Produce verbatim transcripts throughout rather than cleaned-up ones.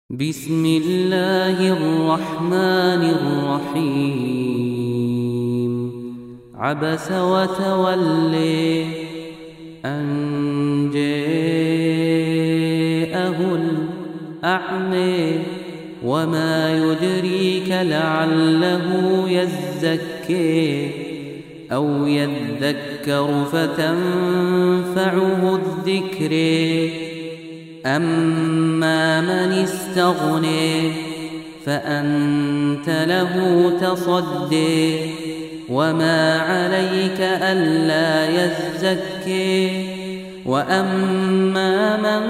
بسم الله الرحمن الرحيم. عبس وتولي أن جاءه الأعمى وما يدريك لعله يزكي أو يذكر فتنفعه الذكر. أما من استغني فأنت له تصدي وما عليك ألا يزكي. وأما من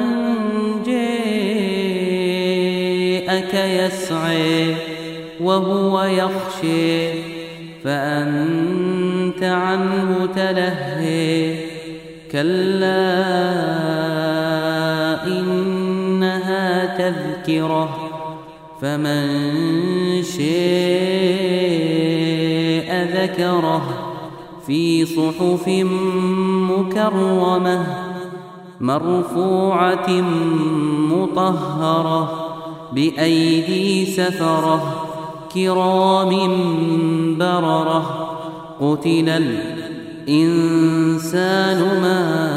جاءك يسعي وهو يخشي فأنت عنه تلهي. كلا إنها تذكرة فمن شاء ذكره في صحف مكرمة مرفوعة مطهرة بأيدي سفرة كرام بررة. قتل الإنسان ما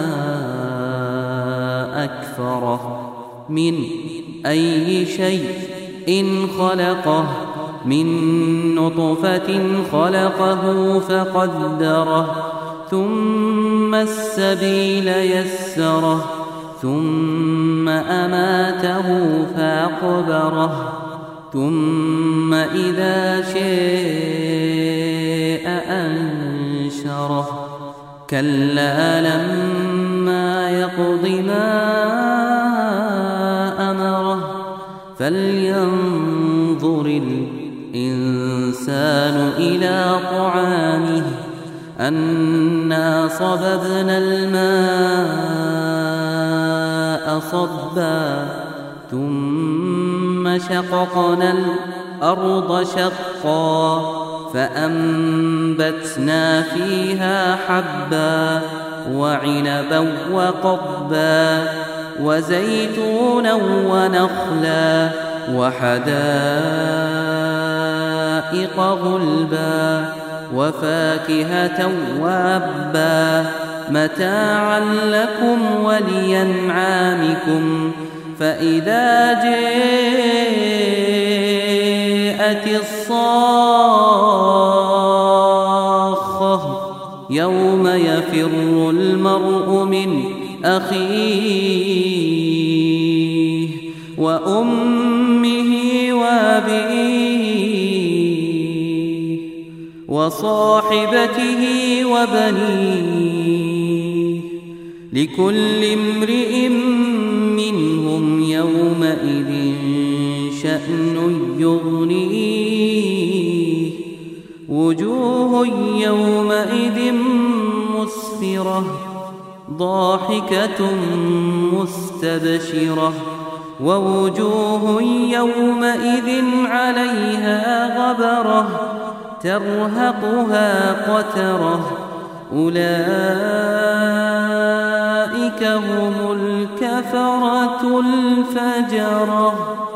أكفره من أي شيء إن خلقه من نطفة خلقه فقدره ثم السبيل يسره ثم أماته فأقبره ثم إذا شاء أنشره. كلا لما يقض ما أمره فلينظر الإنسان إلى طعامه أنا صببنا الماء صبا ثم شققنا الأرض شقا فأنبتنا فيها حبا وعنبا وقضبا وزيتونا ونخلا وحدائق غلبا وفاكهة وأبا متاعا لكم ولأنعامكم. فإذا جاءت الصاخة يوم يفر المرء من أخيه وأمه وأبيه وصاحبته وبنيه لكل امرئ منهم يومئذ شأن يغنيه. وجوه يومئذ مسفرة ضاحكة مستبشرة ووجوه يومئذ عليها غبرة ترهقها قترة. أولئك هم الكفرة الفجرة.